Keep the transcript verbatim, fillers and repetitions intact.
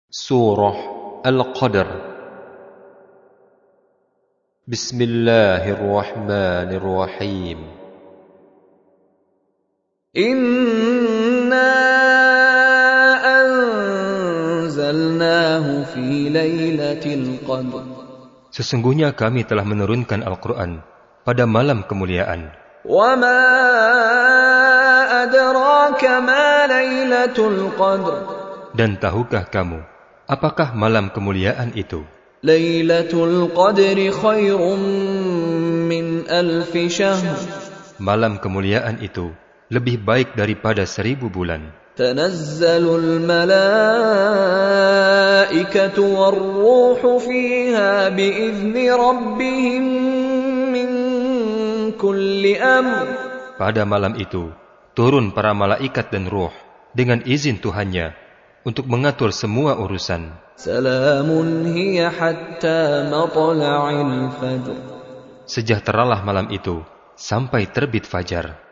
Surah Al-Qadr. Bismillahirrahmanirrahim. Inna anzalnahu fi lailatul qadr. Sesungguhnya kami telah menurunkan Al-Quran pada malam kemuliaan. Wa ma adraka ma lailatul qadr. Dan tahukah kamu apakah malam kemuliaan itu? Lailatul qadri khairum min alfi syahr. Malam kemuliaan itu lebih baik daripada seribu bulan. Tanazzalul malaikatu war-ruhu fiha biizni rabbihim min kulli amr. Pada malam itu turun para malaikat dan ruh dengan izin Tuhannya untuk mengatur semua urusan. Salamun hiya hatta matla'il fajr. Sejahteralah malam itu sampai terbit fajar.